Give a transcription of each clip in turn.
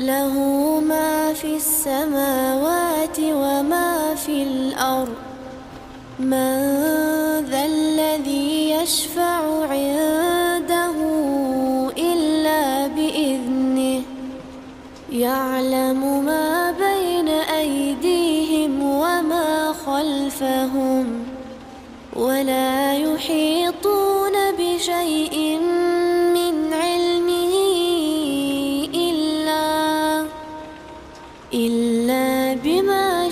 له ما في السماوات وما في الأرض من ذا الذي يشفع عنده إلا بإذنه يعلم ما بين أيديهم وما خلفهم ولا يحيطون بشيء من علمه إلا بما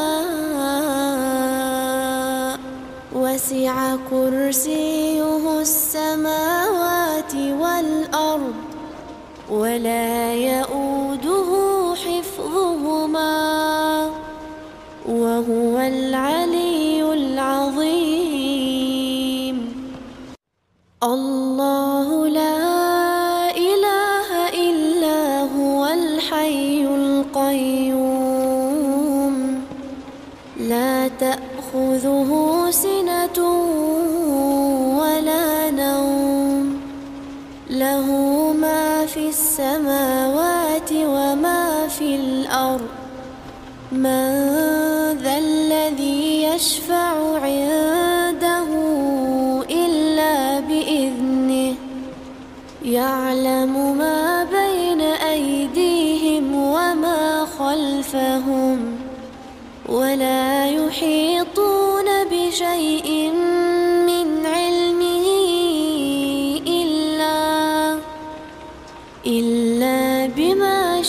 شاء وسع كرسيه السماوات والأرض ولا يؤوده حفظهما وهو العلي العظيم. الله لا إله إلا هو الحي القيوم لا تأخذه سنة ولا نوم له ما في السماوات وما في الأرض من ذا الذي يشفع عنده إلا بإذنه يعلم ما بين أيديهم وما خلفهم ولا يحيطون بشيء من علمه إلا بما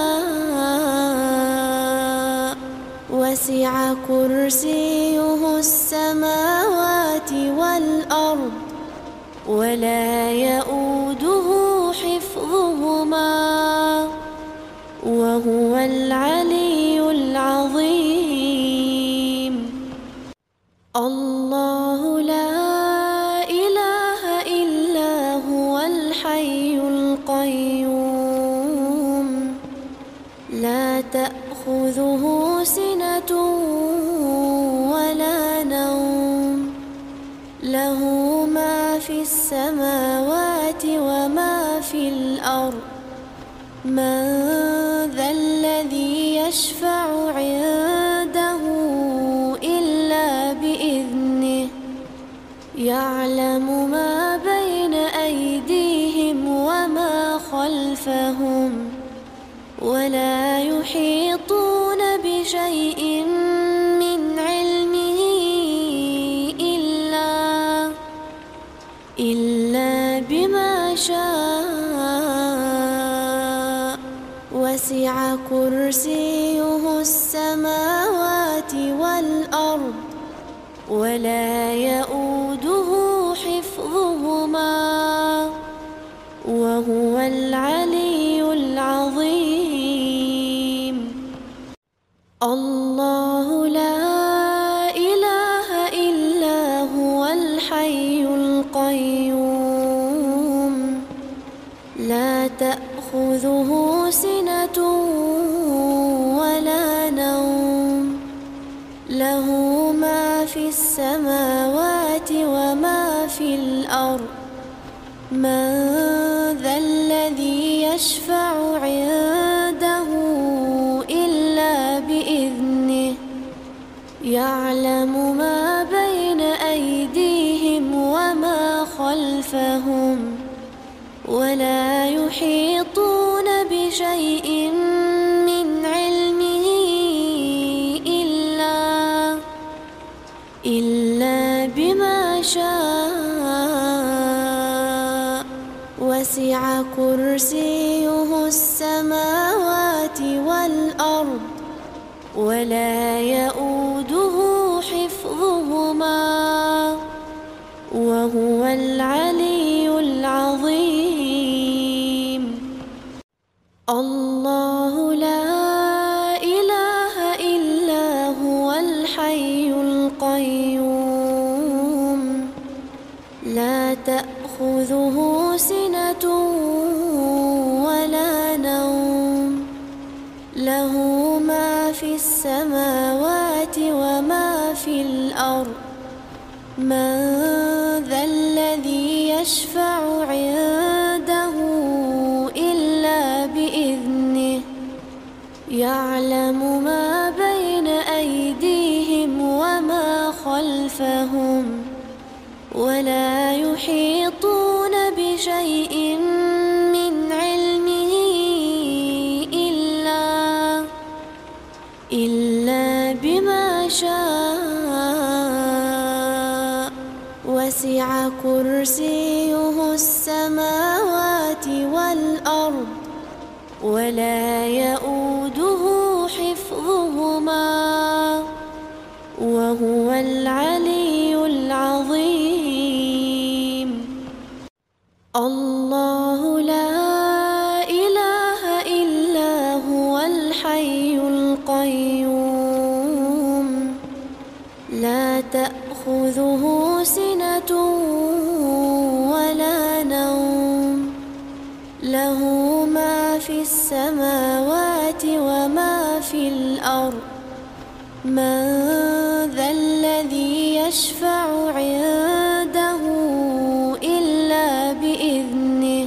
شاء وسع كرسيه السماوات والأرض ولا يؤوده حفظهما وهو العلي العظيم. الله لا إله إلا هو الحي القيوم لا تأخذه سنة ولا نوم له ما في السماوات وما في الأرض من ذا الذي يشفع عنده إلا بإذنه يعلم ما بين أيديهم وما خلفهم ولا يحيطون بشيء من علمه إلا بما شاء وسع كرسيه السماوات والأرض ولا يؤوده حفظهما وهو العلي العظيم. الله لا إله إلا هو الحي القيوم لا تأخذه سنة ولا نوم له ما في السماوات وما في الأرض من ذا الذي يشفع عنده إلا بإذنه يعلم ما بين أيديهم وما خلفهم ولا يحيطون بشيء من علمه إلا بما شاء وسع كرسيه السماوات والأرض ولا يؤوده حفظهما وهو العلي العظيم. الله لا إله إلا هو الحي القيوم لا تأخذه سنة ولا نوم له ما في السماوات وما في الأرض من ذا الذي يشفع عنده إلا بإذنه يعلم ما بين أيديهم وما خلفهم ولا يحيطون بشيء من علمه إلا بما شاء وسع كرسيه السماوات والأرض ولا يؤوده حفظهما وهو العلي العظيم. الله لا إله إلا هو الحي القيوم لا تأخذه سنة ولا نوم له ما في السماوات وما في الأرض من ذا الذي يشفع عنده إلا بإذنه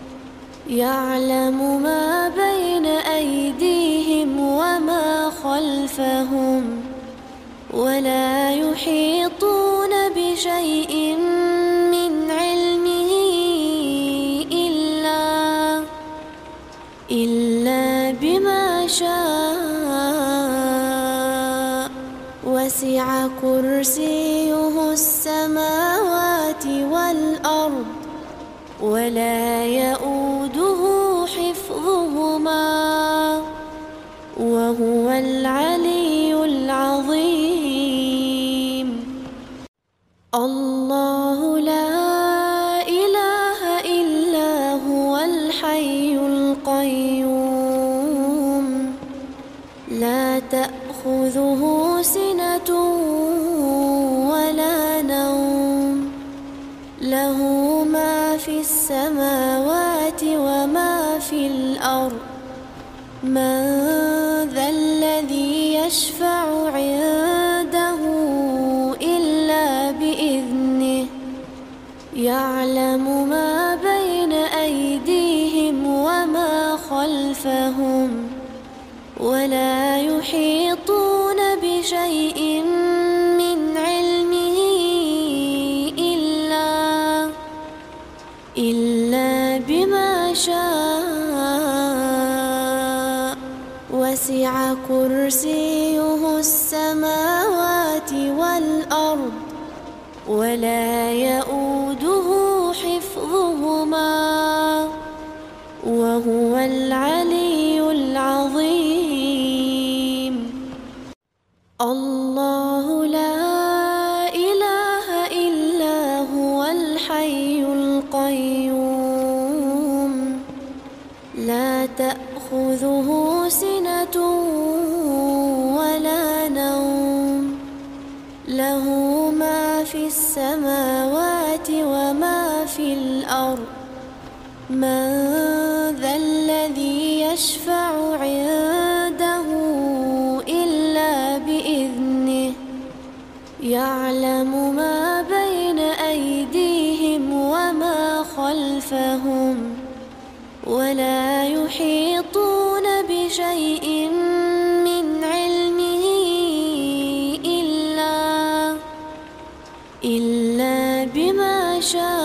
يعلم ما بين أيديهم وما خلفهم ولا يحيطون بشيء من علمه إلا بما شاء وسع كرسيه السماوات والأرض ولا يؤوده حفظهما وهو العلي العظيم. الله لا إله إلا هو الحي القيوم لا تأخذه سنة ولا نوم له ما في السماوات وما في الأرض من ذا الذي يشفع عنده إلا بإذنه يعلم ما بين أيديهم وما خلفهم ولا يحيطون بشيء من علمه إلا بما شاء وسع كرسيه السماوات والأرض ولا يؤوده حفظهما وهو العلي العظيم. الله لا إله إلا هو الحي القيوم لا تأخذه سنة ولا نوم له ما في السماوات وما في الأرض من ذا الذي يشفع عنده إلا بإذنه يعلم ما بين أيديهم وما خلفهم ولا يحيطون بشيء من علمه إلا بما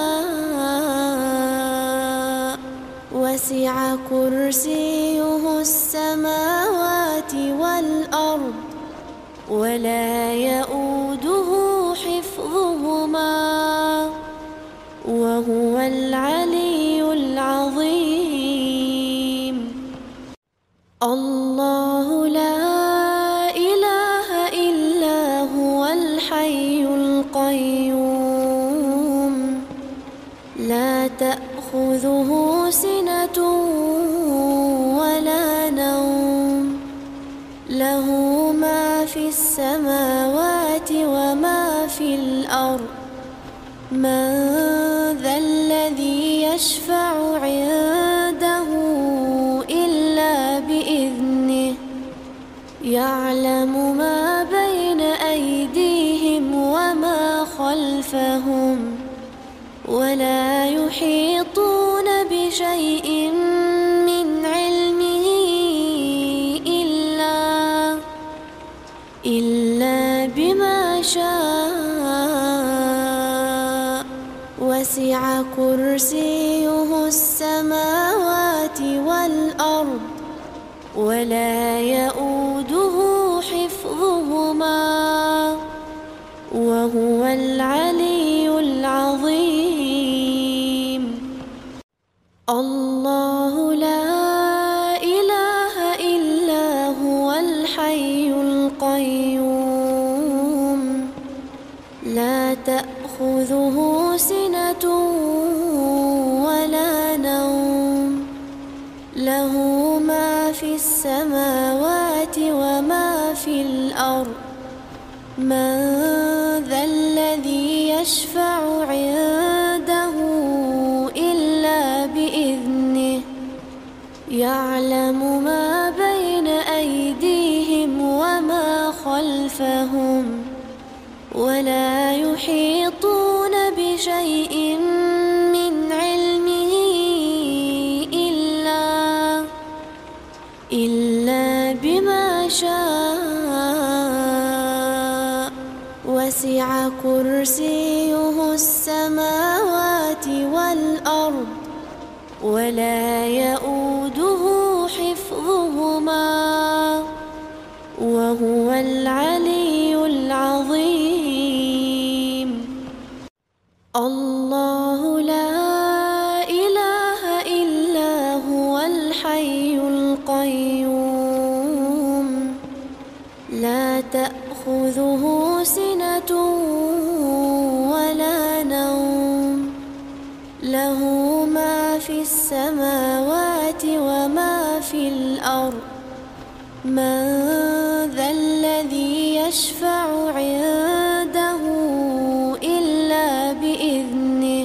شاء وسع كرسيه السماوات والأرض ولا يؤوده حفظهما وهو العلي العظيم. الله لا إله إلا هو الحي القيوم لا تأخذه سنة ولا نوم له ما في السماوات وما في الأرض من ذا الذي يشفع عنده إلا بإذنه يعلم ما بين أيديهم وما خلفهم ولا يحيطون بشيء من علمه ولا يؤوده حفظهما وهو العلي العظيم. الله لا إله إلا هو الحي القيوم لا تأخذه سنة ولا نوم له ما في السماوات وما في الأرض من ذا الذي يشفع عنده إلا بإذنه يعلم ما بين أيديهم وما خلفهم ولا يحيطون بشيء من علمه إلا بما شاء وسع كرسيه السماوات والأرض ولا يؤوده حفظهما وهو العلي العظيم. الله لا إله إلا هو الحي القيوم لا تأخذه سنة ولا نوم له ما في السماوات وما في الأرض من ذا الذي يشفع عنده إلا بإذنه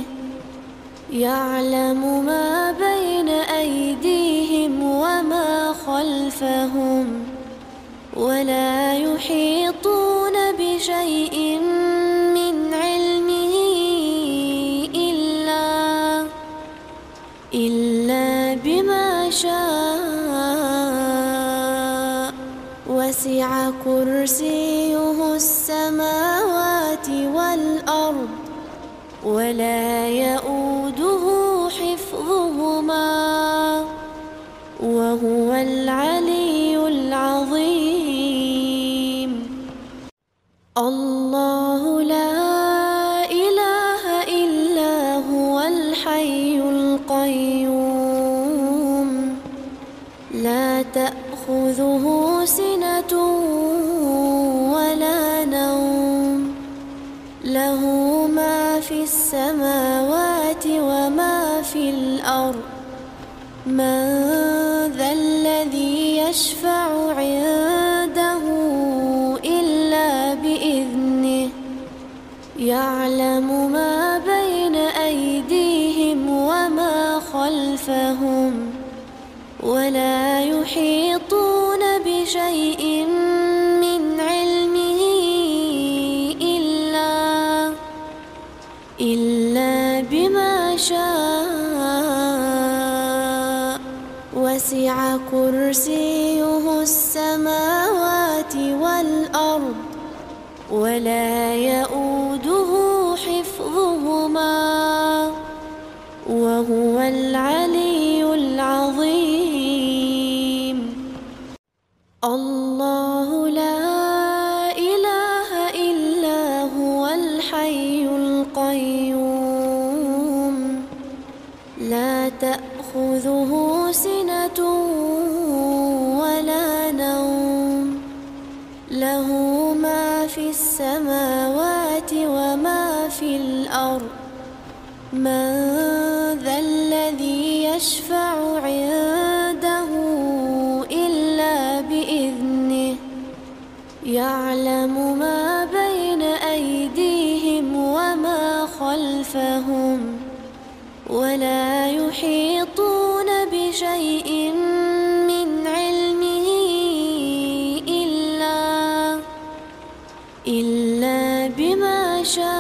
يعلم ما بين أيديهم وما خلفهم ولا يحيطون بشيء من علمه إلا بما شاء وسع كرسيه السماوات والأرض ولا يؤوده حفظهما وهو العلي العظيم. الله لا إله إلا هو الحي القيوم لا تأخذه سنة ولا نوم له ما في السماوات وما في الأرض من ذا الذي يشفع عنده إلا بإذنه يعلم ما بين أيديهم وما خلفهم ولا يحيطون بشيء من علمه إلا بما شاء وسع كرسيه السماوات والأرض ولا يؤوده حفظهما وهو العلي العظيم. الله لا إله إلا هو الحي القيوم لا تأخذه سنة ولا نوم له ما في السماوات وما في الأرض من ذا الذي يشفع عنده إلا بإذنه يعلم ما بين أيديهم وما خلفهم ولا يحيطون بشيء من علمه إلا بما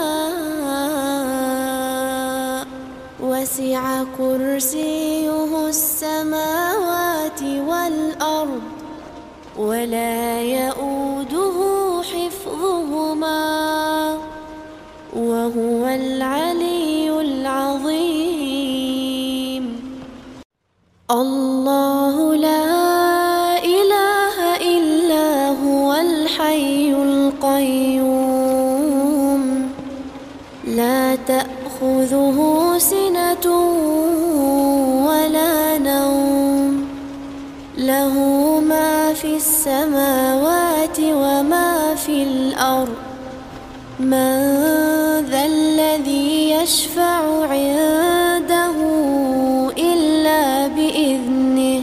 شاء وسع كرسيه السماوات والأرض ولا يؤوده حفظهما وهو العلي العظيم. الله لا تأخذه سنة ولا نوم له ما في السماوات وما في الأرض من ذا الذي يشفع عنده إلا بإذنه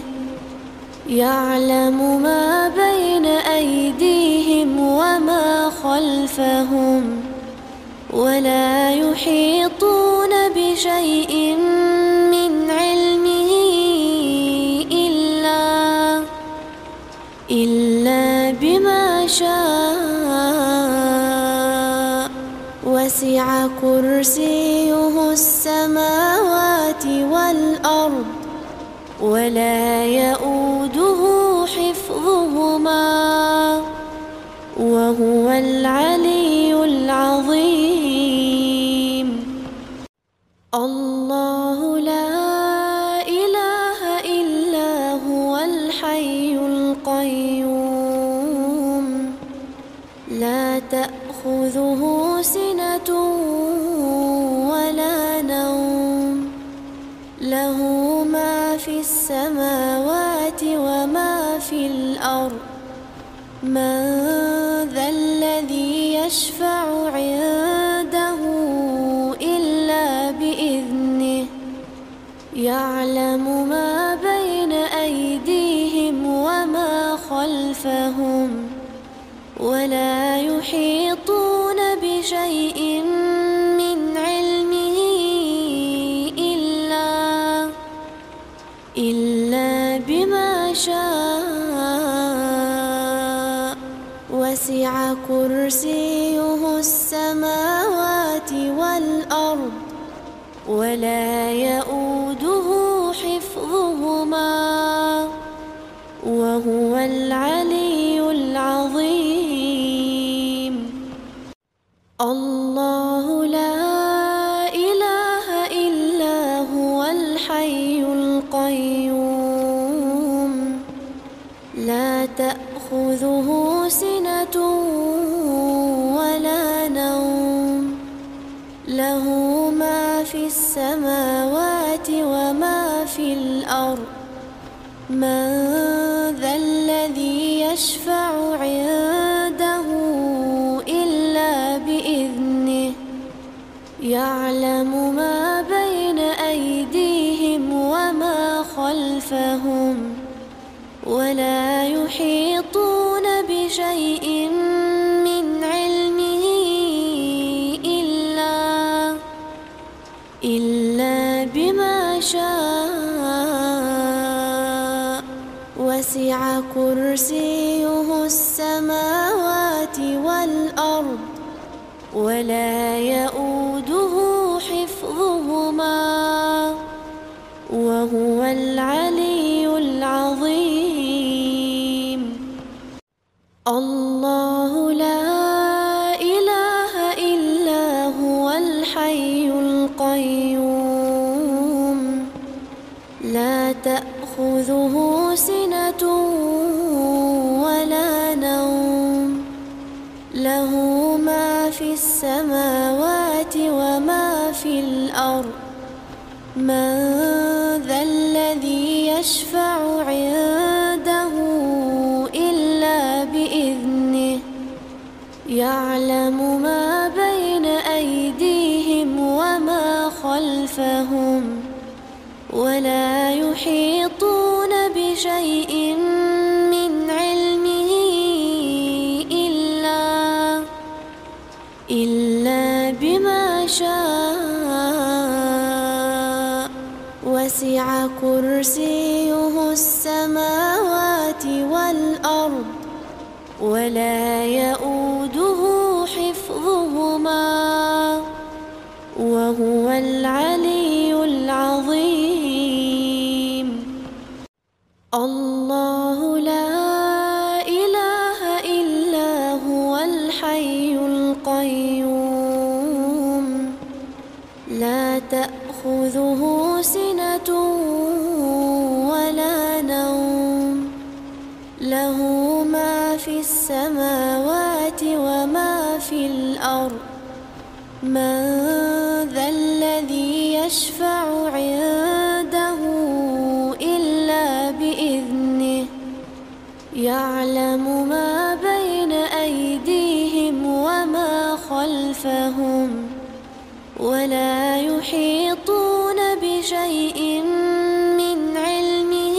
يعلم ما بين أيديهم وما خلفهم ولا يحيطون بشيء من علمه إلا بما شاء وسع كرسيه السماوات والأرض ولا يؤوده حفظهما وهو العلي العظيم. الله لا إله إلا هو الحي القيوم لا تأخذه سنة ولا نوم له ما في السماوات وما في الأرض من ذا الذي يشفع عنده إلا بإذنه يعلم ما بين أيديهم وما خلفهم ولا يحيطون بشيء من علمه إلا بما شاء وسع كرسيه السماوات والأرض ولا يؤوده حفظهما وهو العلي العظيم. الله لا إله إلا هو الحي القيوم لا تأخذه سنة ولا نوم له ما في السماوات وما في الأرض من ذا الذي يشفع عنده إلا بإذنه يعلم ما بين أيديهم وما خلفهم ولا يحيطون بشيء من علمه إلا بما شاء وسع كرسيه السماوات والأرض ولا يؤوده حفظهما وهو العلي العظيم. الله لا إله إلا هو الحي القيوم لا تأخذه سنة ولا نوم له ما في السماوات وما في الأرض من ذا الذي يشفع عنده إلا بإذنه يعلم ما بين أيديهم وما خلفهم ولا يحيطون بشيء من علمه إلا بما شاء وسع كرسيه السماوات والأرض ولا يؤوده حفظهما وهو العلي العظيم. الله لا إله إلا هو الحي القيوم لا تأخذه سنة ولا نوم له ما في السماوات وما في الأرض من ذا يشفع عنده إلا بإذنه يعلم ما بين أيديهم وما خلفهم ولا يحيطون بشيء من علمه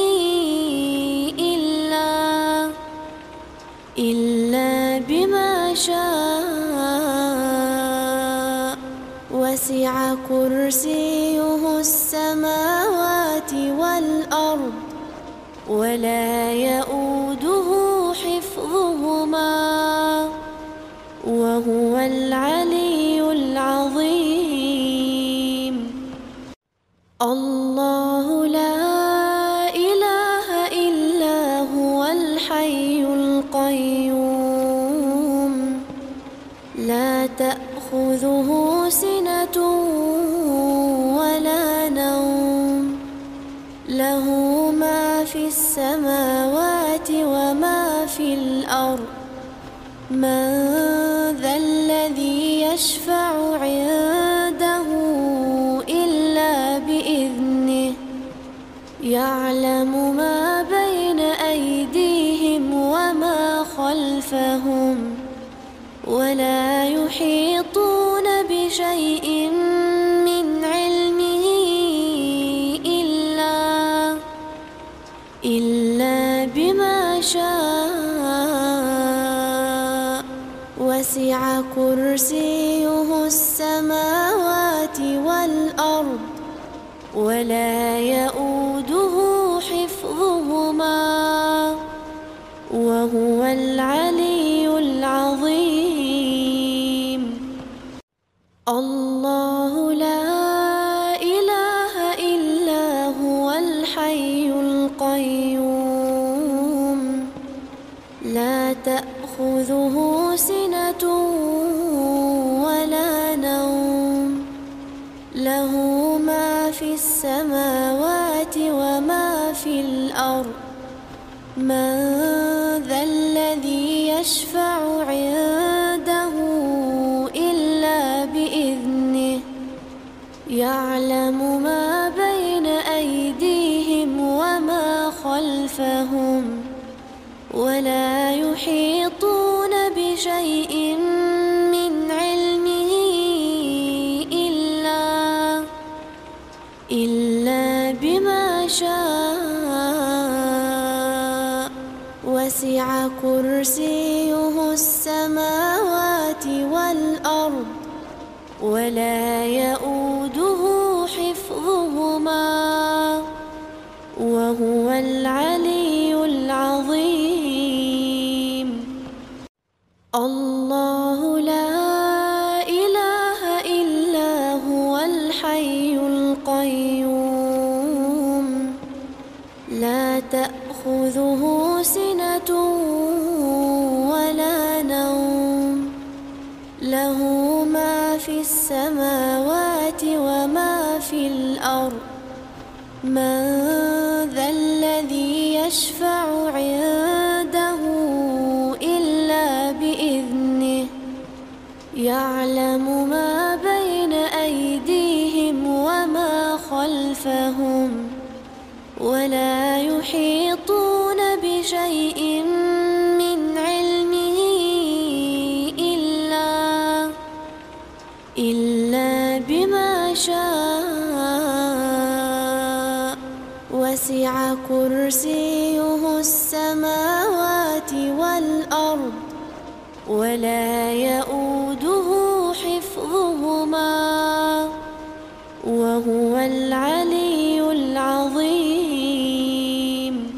إلا بما شاء وسع كرسيه السماوات والأرض ولا يؤوده حفظهما وهو العلي العظيم. الله لا إله إلا هو الحي القيوم لا تأخذه سنة ولا نوم له ما في السماوات وما في الأرض من ذا الذي يشفع عنده إلا بإذنه يعلم ما بين أيديهم وما خلفهم ولا يحيطون بشيء من علمه إلا بما شاء وسع كرسيه السماوات والأرض ولا يؤوده حفظهما وهو العلي العظيم. الله لا إله إلا هو الحي القيوم لا تأخذه سنة ولا نوم له ما في السماوات وما في الأرض من ذا الذي يشفع عنده إلا بإذنه يعلم ما بين أيديهم وما خلفهم ولا يحيطون بشيء من علمه إلا بما شاء وسع كرسيه السماوات والأرض ولا يؤوده حفظهما وهو العلي العظيم. الله لا إله إلا هو الحي القيوم لا تأخذه سنة ولا نوم له ما في السماوات وما في الأرض من ذا الذي يشفع عنده إلا بإذنه يعلم ما بين أيديهم وما خلفهم ولا يحيطون بشيء من علمه إلا بما شاء وسع كرسيه السماوات والأرض ولا يؤوده حفظهما وهو العلي العظيم.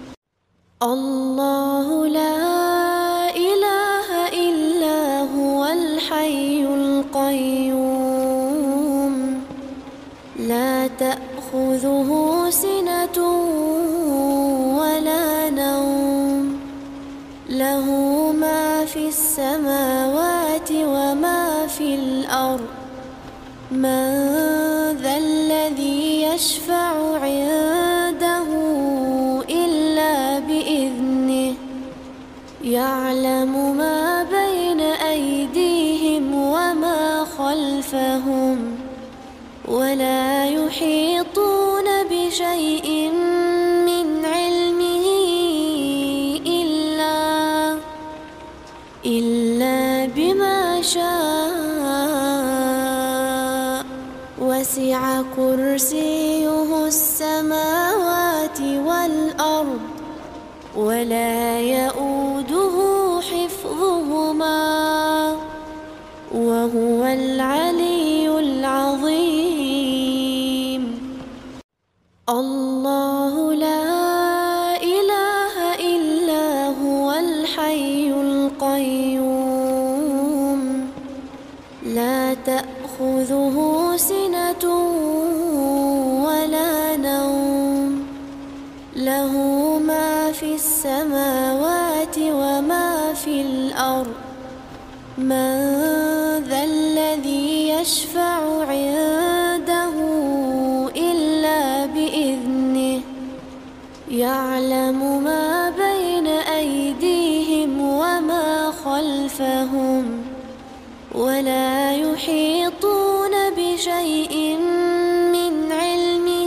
الله لا إله إلا هو الحي القيوم لا تأخذه سنة ولا نوم له ما في السماوات وما في الأرض من ذا الذي يشفع عنده إلا بإذنه يعلم ما بين أيديهم وما خلفهم ولا يحيطون بشيء من علمه إلا بما شاء. وسع كرسيه السماوات والأرض ولا يئوده حفظهما وهو العلي العظيم. الله لا إله إلا هو الحي القيوم لا تأخذه سنة ولا نوم له ما في السماوات وما في الأرض. من ذا الذي يشفع عنده إلا بإذنه يعلم ما بين أيديهم وما خلفهم ولا يحيطون بشيء من علمه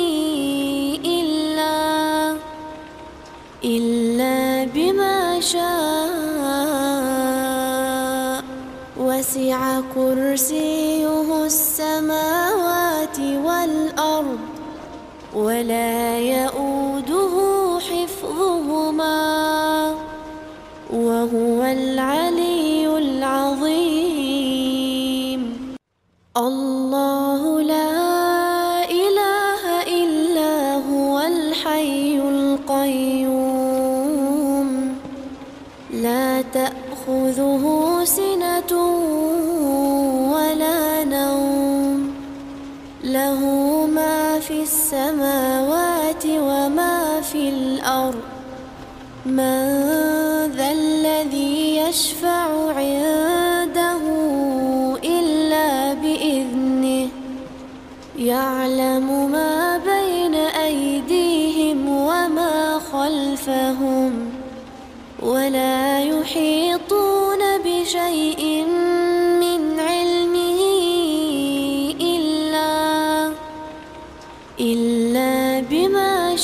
إلا بما شاء. وسع كرسيه السماوات والأرض ولا يئوده حفظهما وهو العلي العظيم. الله لا إله إلا هو الحي القيوم لا تأخذه سنة ولا نوم له ما في السماوات وما في الأرض. من ذا الذي يشفع عنده إلا بإذنه يعلم ما بين أيديهم وما خلفهم ولا يحيطون بشيء من علمه إلا بما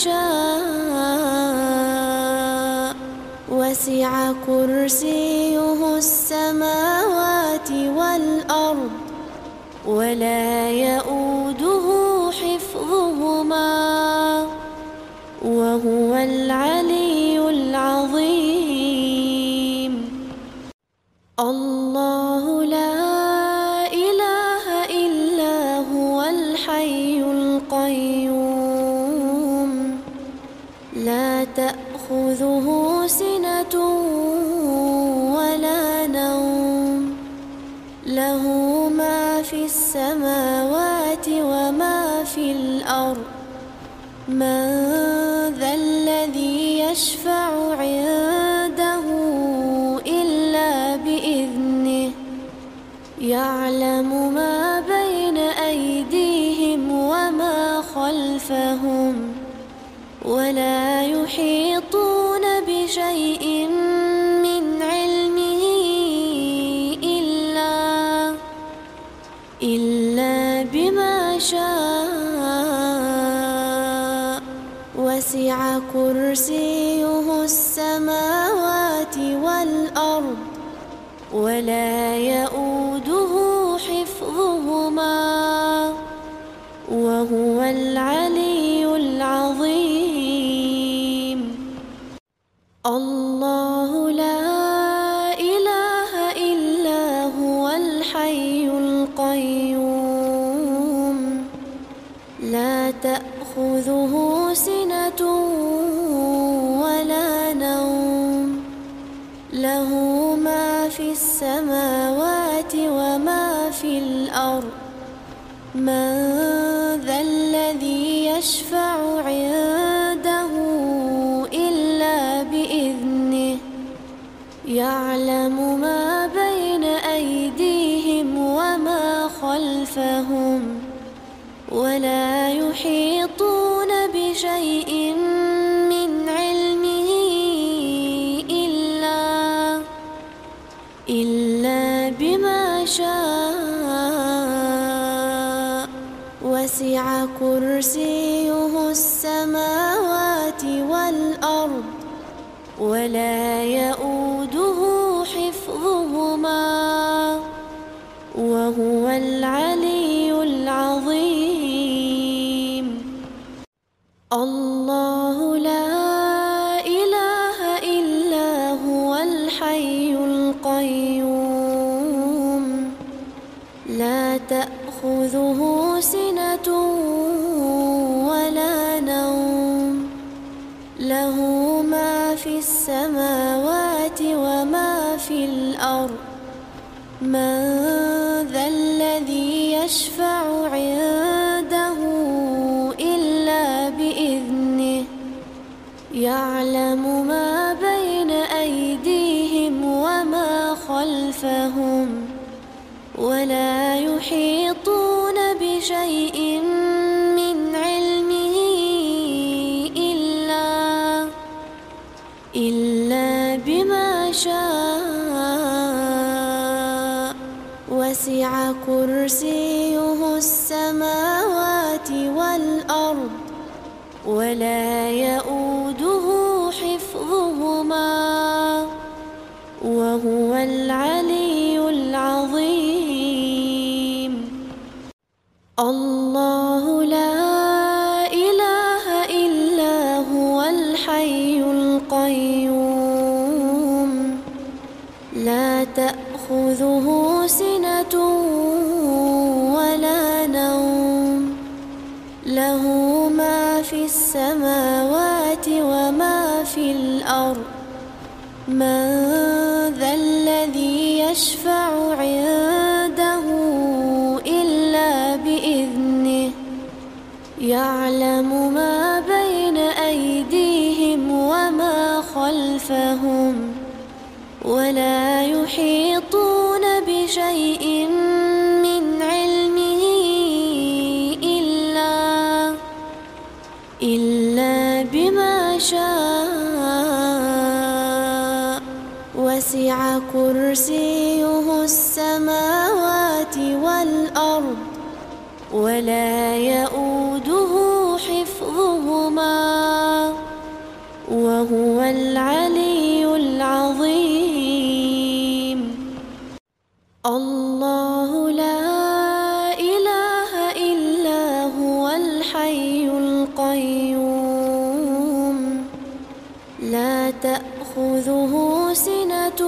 شاء. وسع كرسيه السماوات والأرض ولا يئوده حفظهما وهو العلي العظيم. الله لا إله إلا هو الحي القيوم لا تأخذه سنة ولا نوم له ما في السماوات وما في الأرض. من ذا الذي يشفع عنده إلا بإذنه يعلم ما بين أيديهم وما خلفهم ولا يحيطون بشيء من علمه إلا بما شاء. وسع كرسيه السماوات والأرض ولا يئوده حفظهما وهو العلي العظيم. الله لا إله إلا هو الحي القيوم لا تأخذه سنة ولا نوم له ما في السماوات وما في الأرض. من ذا الذي يشفع عنده إلا بإذنه يعلم ما بين أيديهم وما خلفهم ولا يحيطون بشيء من علمه إلا بما شاء. كرسيه السماوات والأرض ولا يؤوده حفظهما وهو العلي العظيم. الله لا إله إلا هو الحي القيوم لا تأخذه سنة ولا نوم له ما في السماوات وما في الأرض من ذا الذي يشفع عنده إلا بإذنه يعلم ما بين أيديهم وما خلفهم ولا يحيطون بشيء من علمه إلا بما شاء وسع كرسيه السماوات والأرض ولا يؤوده حفظهما وهو العلي العظيم. الله لا إله إلا هو الحي القيوم لا تأخذه سنة ولا نوم له ما في السماوات وما في الأرض من ذا الذي يشفع عنده إلا بإذنه يعلم ما بين أيديهم وما خلفهم ولا يحيطون بشيء من علمه إلا بما شاء وسع كرسيه السماوات والأرض ولا يؤوده حفظهما وهو العلي العظيم. الله لا إله إلا هو الحي القيوم لا تأخذه سنة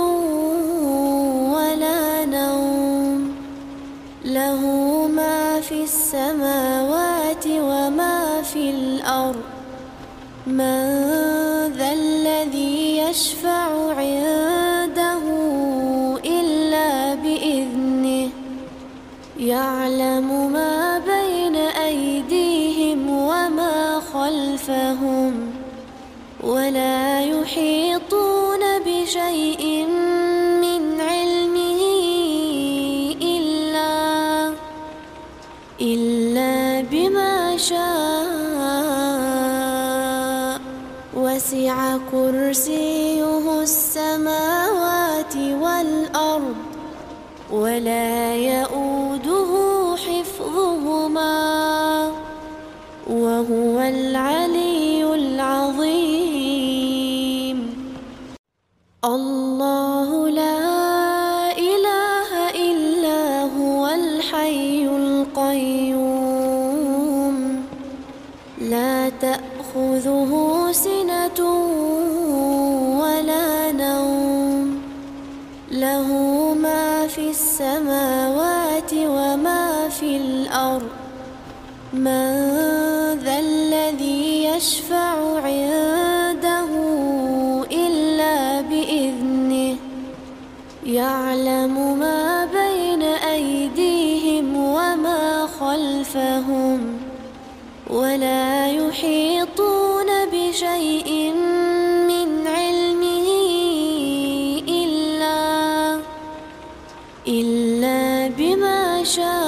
ولا نوم له ما في السماوات وما في الأرض من ذا الذي يشفع عنده إلا بإذنه يعلم ما بين أيديهم وما خلفهم ولا يحيطون بشيء من علمه إلا بما شاء وسع كرسيه السماوات والأرض ولا يؤوده حفظهما وهو العلي العظيم. الله لا إله إلا هو الحي القيوم لا تأخذه سنة ولا نوم له ما في السماوات وما في الأرض من ذا الذي يشفع عنده إلا بإذنه يعلم ما بين أيديهم وما خلفهم ولا يحيطون بشيء من علمه إلا بما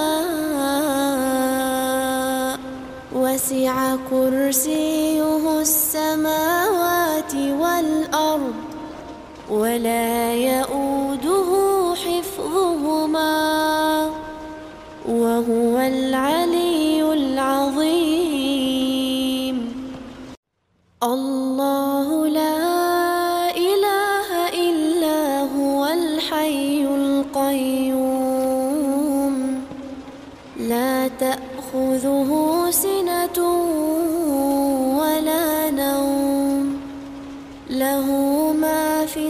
شاء وسع كرسيه السماوات والأرض ولا يؤوده حفظهما وهو العلي العظيم.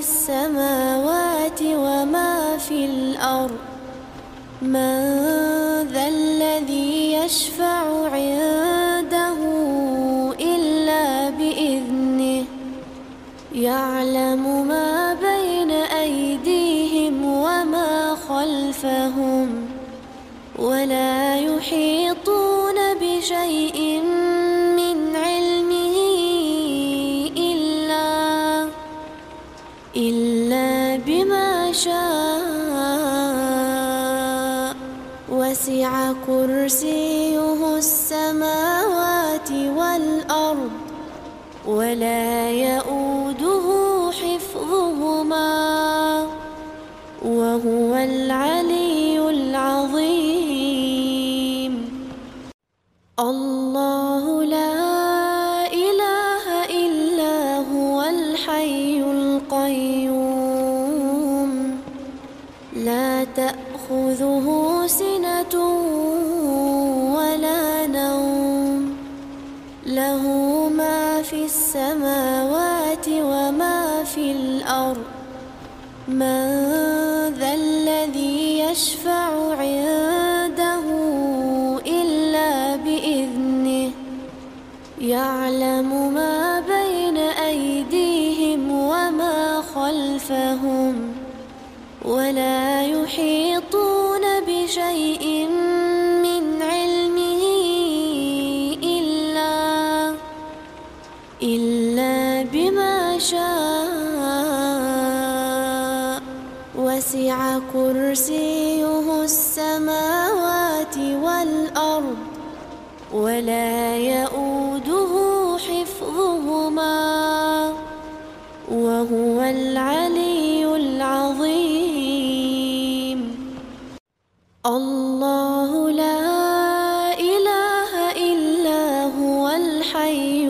السماوات وما في الأرض من ذا الذي يشفع عنده إلا بإذنه يعلم ما بين أيديهم وما خلفهم ولا يحيطون بشيء من علمه إلا بما شاء وسع كرسيه السماوات والأرض ولا يؤوده حفظهما وهو العلي العظيم الله لا إله إلا هو الحي القيوم لا تأخذه سنة ولا نوم له ما في السماوات وما في الأرض من ذا الذي يشفع عنده إلا بإذنه يعلم ما بين أيديهم وما خلفهم ولا يحيطون بشيء من علمه إلا بما شاء وسع كرسيه السماوات والأرض ولا يؤوده حفظهما وهو العلي العظيم الله لا إله إلا هو الحي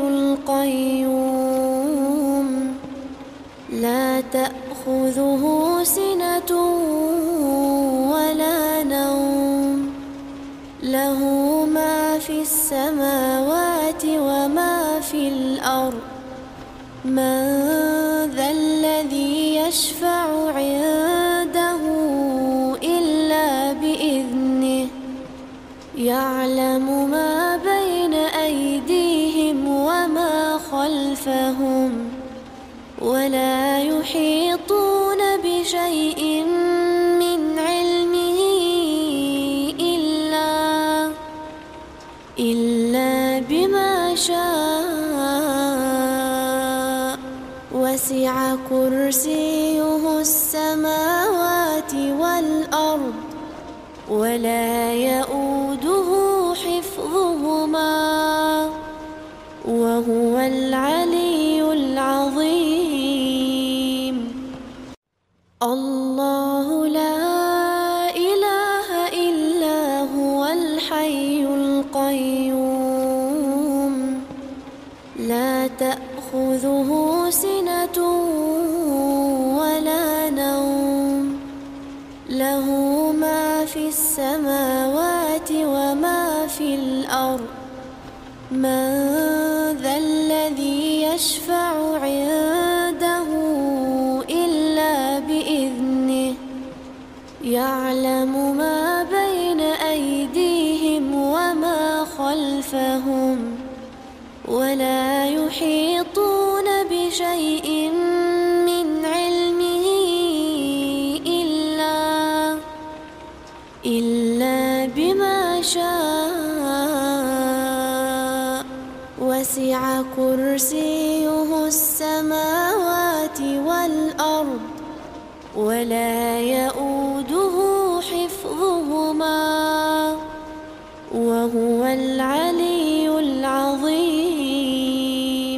القيوم لا تأخذه سنة ولا نوم له ما في السماوات وما في الأرض من ذا الذي يشفع عنده إلا بإذنه يعلم ما بين أيديهم وما خلفهم ولا يحيطون بشيء من علمه إلا بما شاء وسع كرسيه السماوات والأرض ولا يؤوده حفظهما وهو العلي العظيم الله لا إله إلا هو الحي القيوم لا تأخذه سنة ولا نوم له ما في السماوات وما في الأرض من ذا الذي يشفع عنده إلا بإذنه يعلم ما بين أيديهم وما خلفهم ولا يحيطون بشيء من علمه إلا بما شاء وسع كرسيه السماوات والأرض ولا يؤوده حفظهما وهو العلي العظيم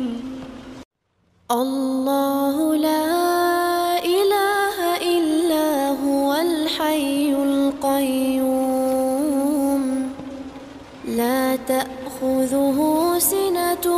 الله لا إله إلا هو الحي القيوم لا تأخذه سنة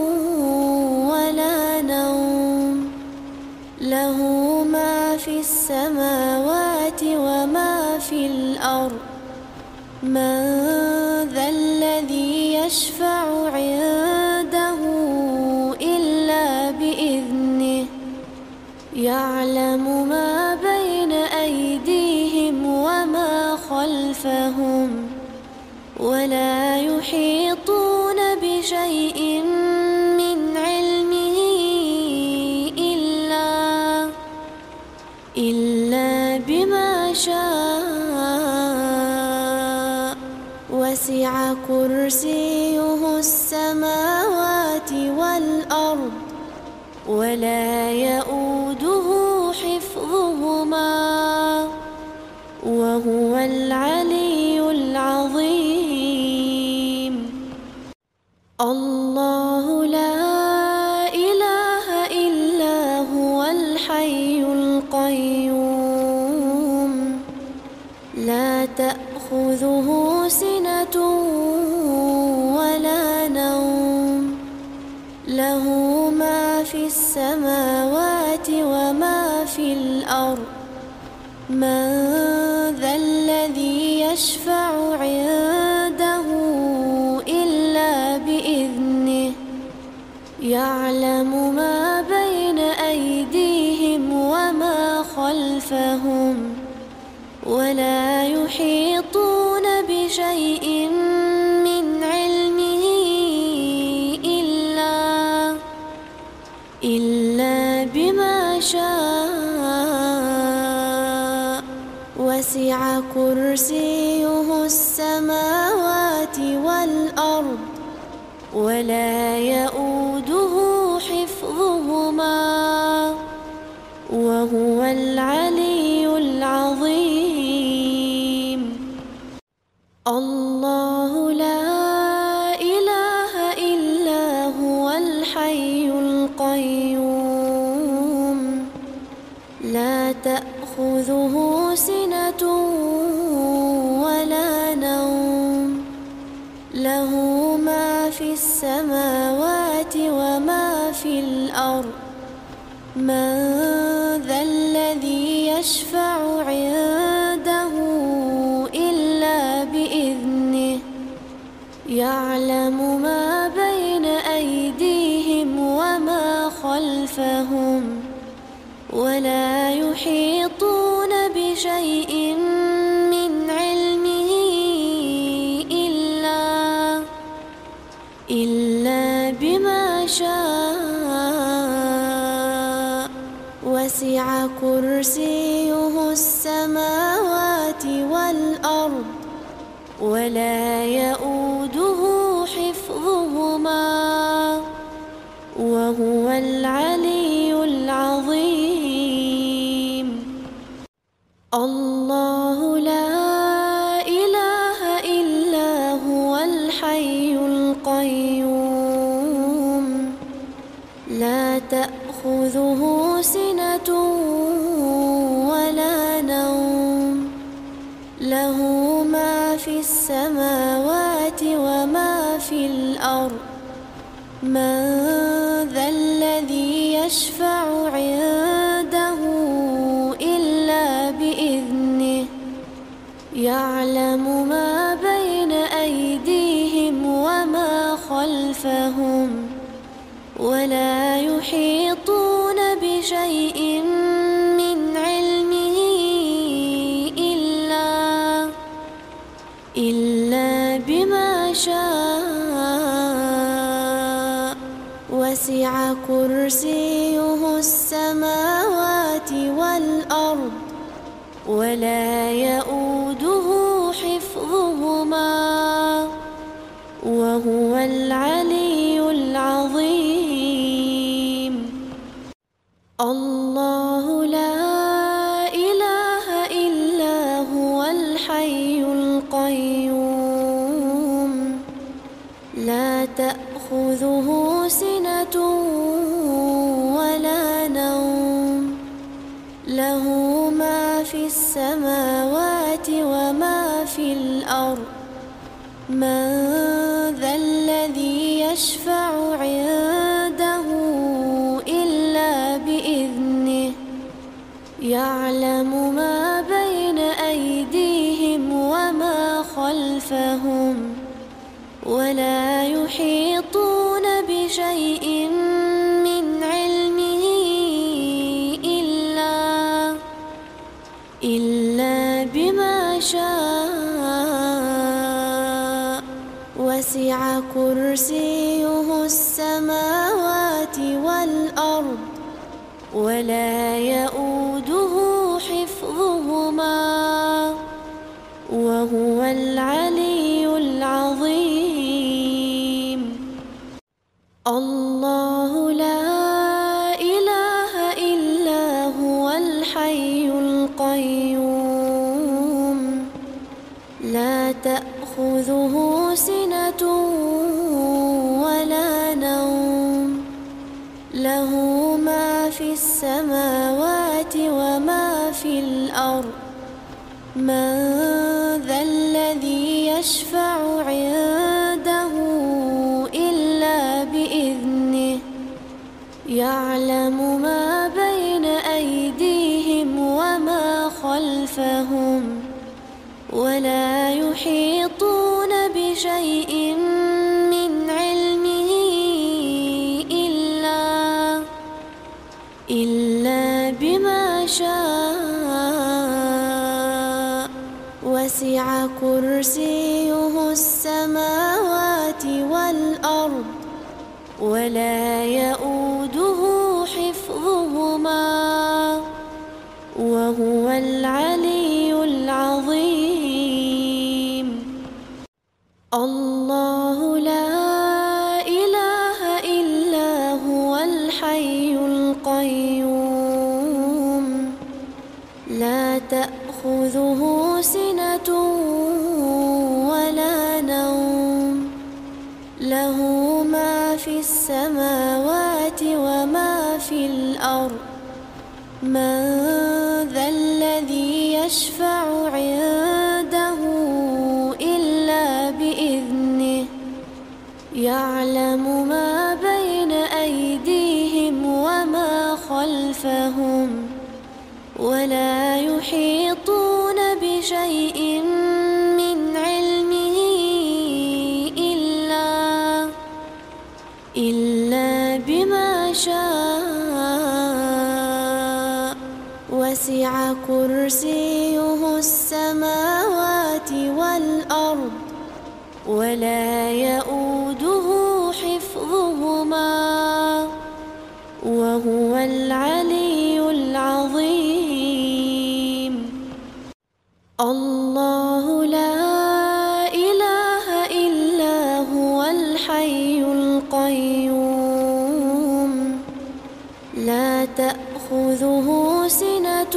ولا نوم له ما في السماوات وما في الأرض من ذا الذي يشفع عنده إلا بإذنه يعلم يعلم ما بين أيديهم وما خلفهم ولا يحيطون بشيء من علمه إلا بما شاء وسع كرسيه السماوات والأرض ولا يؤوده حفظهما وهو العلي العظيم. الله لا إله إلا هو الحي القيوم لا تأخذه سنة ولا نوم له ما في السماوات وما في الأرض من ذا الذي يشفع عنده إلا بإذنه يعلم ما بين أيديهم وما خلفهم ولا يحيطون بشيء من علمه إلا بما شاء وسع كرسيه السماوات والأرض ولا يؤوده حفظهما وهو العلي العظيم. الله لا إله إلا هو الحي القيوم لا تأخذه سنة ولا نوم له ما في السماوات وما في الأرض من ذا الذي يشفع عنده إلا بإذنه يعلم ما بين أيديهم وما خلفهم ولا يحيطون بشيء من علمه إلا بما شاء وسع كرسيه السماوات والأرض ولا يؤوده حفظهما وهو العلي العظيم. الله لا إله إلا هو الحي القيوم لا تأخذه سنة ولا نوم له ما في السماوات وما في الأرض من ذا الذي يشفع عنده إلا بإذنه يعلم ما بين أيديهم وما خلفهم ولا يحيطون بشيء من علمه إلا بما شاء وسع كرسيه السماوات والأرض ولا يؤوده حفظهما وهو العلي العظيم. الله لا إله إلا هو الحي القيوم لا تأخذه سنة ولا نوم له ما في السماوات وما في الأرض من ذا الذي يشفع عنده إلا بإذنه يعلم ما بين أيديهم وما خلفهم ولا يحيطون بشيء من علمه شاء وسع كرسيه السماوات والأرض ولا يئوده حفظهما وهو العلي العظيم. الله لا إله إلا هو الحي القيوم لا تأخذه سنة ولا نوم له ما في السماوات وما في الأرض من ذا الذي يشفع عنده إلا بإذنه يعلم ما بين أيديهم وما خلفهم ولا يحيطون بشيء من علمه إلا بما شاء وسع كرسيه السماوات والأرض ولا يئوده حفظهما وهو العلي العظيم. الله لا إله إلا هو الحي القيوم لا تأخذه سنة ولا نوم له ما في السماوات وما في الأرض من ذا الذي يشفع عنده إلا بإذنه يعلم ما بين أيديهم وما خلفهم ولا يحيطون بشيء من علمه إلا بما شاء وسع كرسيه السماوات والأرض ولا يئوده حفظهما وهو العلي العظيم. الله لا إله إلا هو الحي القيوم لا تأخذه سنة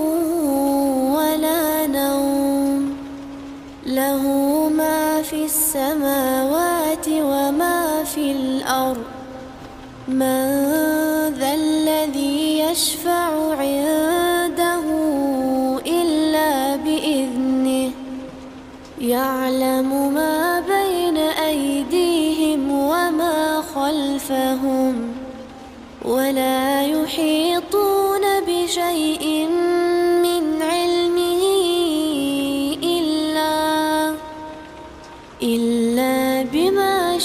ولا نوم له ما في السماوات وما في الأرض من ذا الذي يشفع عنده إلا بإذنه يعلم ما بين أيديهم وما خلفهم ولا يحيطون بشيء من علمه إلا بما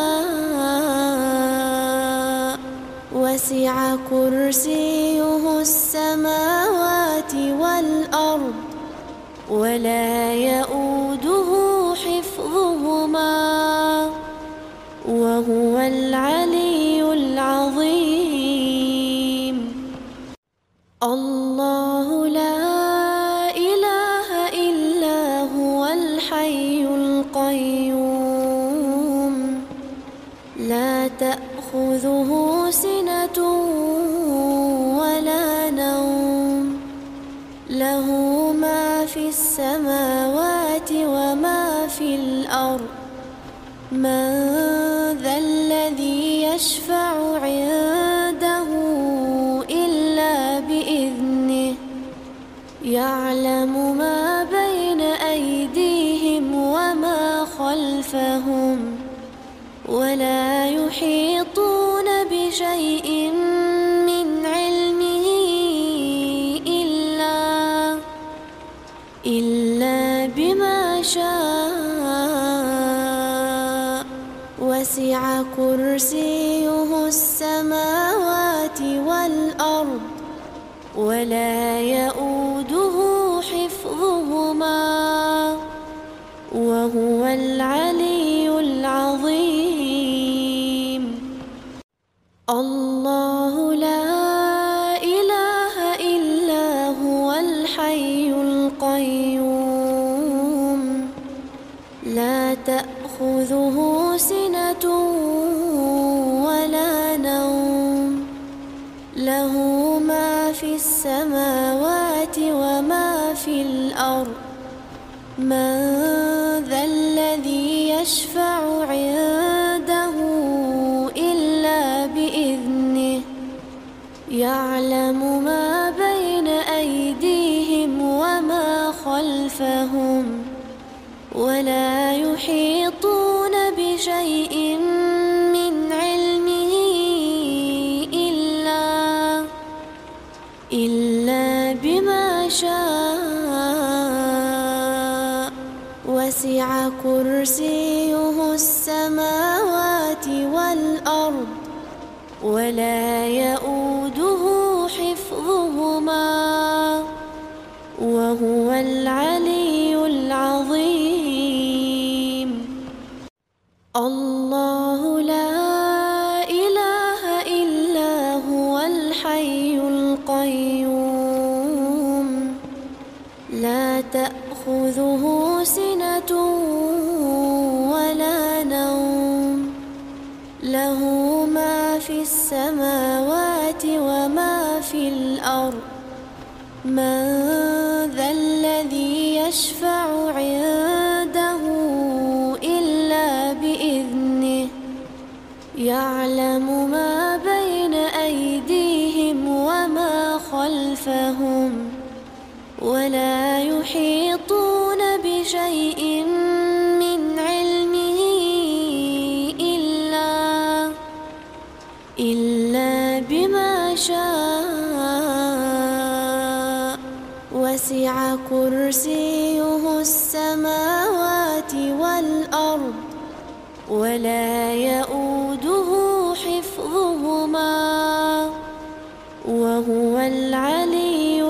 شاء وسع كرسيه السماوات والأرض ولا يئوده حفظهما وهو العلي العظيم. الله لا إله إلا هو الحي القيوم لا تأخذه سنة ولا نوم له ما في السماوات وما في الأرض من ذا الذي يشفع عنده إلا بإذنه يعلم ما بين أيديهم وما خلفهم ولا يحيطون بشيء من علمه إلا بما شاء وسع كرسيه السماوات والأرض ولا يئوده حفظهما وهو العلي العظيم. الله لا إله إلا هو الحي القيوم لا تأخذه سنة ولا نوم له ما في السماوات وما في الأرض من ذا الذي يشفع عنده إلا بإذنه يعلم ما بين أيديهم وما خلفهم ولا يحيطون بشيء من علمه إلا بما شاء وسع كرسيه السماوات والأرض ولا يؤوده حفظهما وهو العلي العظيم. الله لا إله إلا هو الحي القيوم لا تأخذه سنة ولا نوم له ما في السماوات وما في الأرض من ذا الذي يشفع عنده إلا بإذنه يعلم ما بين أيديهم وما خلفهم ولا يحيطون بشيء من علمه إلا بما شاء وسع كرسيه السماوات والأرض ولا يؤوده حفظهما وهو العلي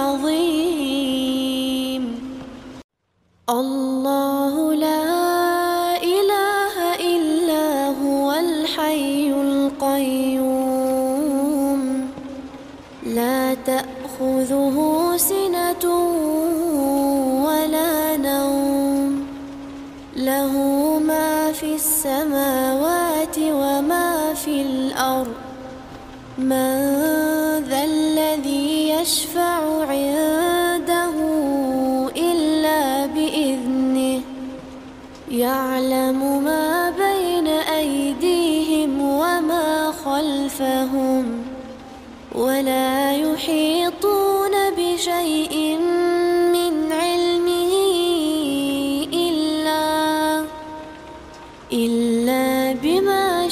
العظيم. الله لا إله إلا هو الحي القيوم لا تأخذه سنة ولا نوم له ما في السماوات وما في الأرض من ذا الذي يشفع عنده إلا بإذنه يعلم ما بين أيديهم وما خلفهم ولا يحيطون بشيء من علمه إلا بما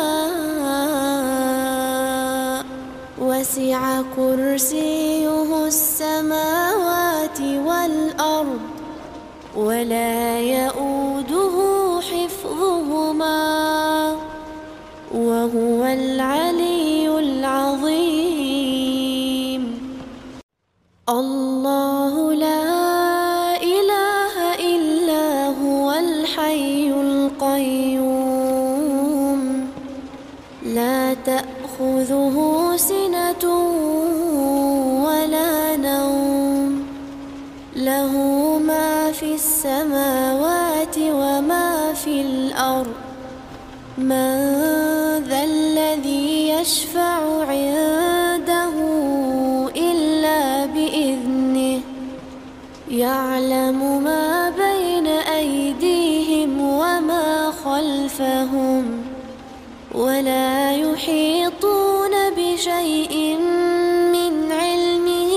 شاء وسع كرسيه السماوات والأرض ولا يؤوده حفظهما وهو العلي العظيم. الله لا إله إلا هو الحي القيوم لا تأخذه سنة ولا نوم له ما في السماوات وما في الأرض من ذا الذي يشفع عنده إلا بإذنه يعلم ما بين أيديهم وما خلفهم ولا يحيطون بشيء من علمه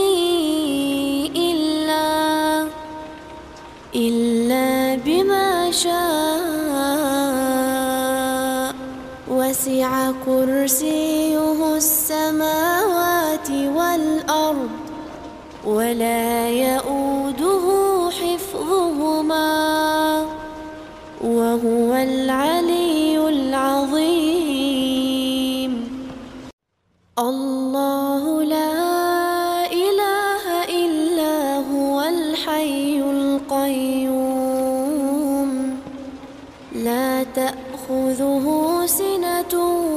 إلا بما شاء وسع كرسيه السماوات والأرض ولا يؤوده حفظهما وهو العلي العظيم. الله لا إله إلا هو الحي القيوم تأخذه سنة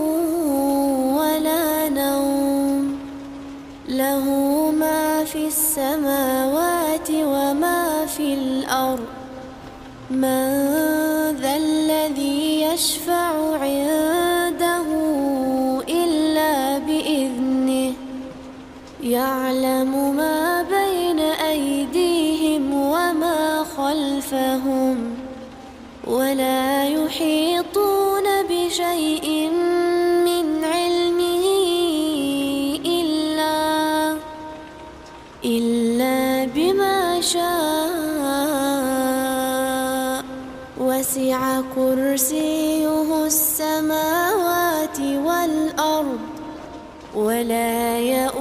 ولا نوم له ما في السماوات وما في الأرض من ذا الذي يشفع عنده إلا بإذنه يعلم ما بين أيديهم وما خلفهم ولا يحيطون بشيء من علمه إلا بما شاء وسع كرسيه السماوات والأرض ولا يؤوده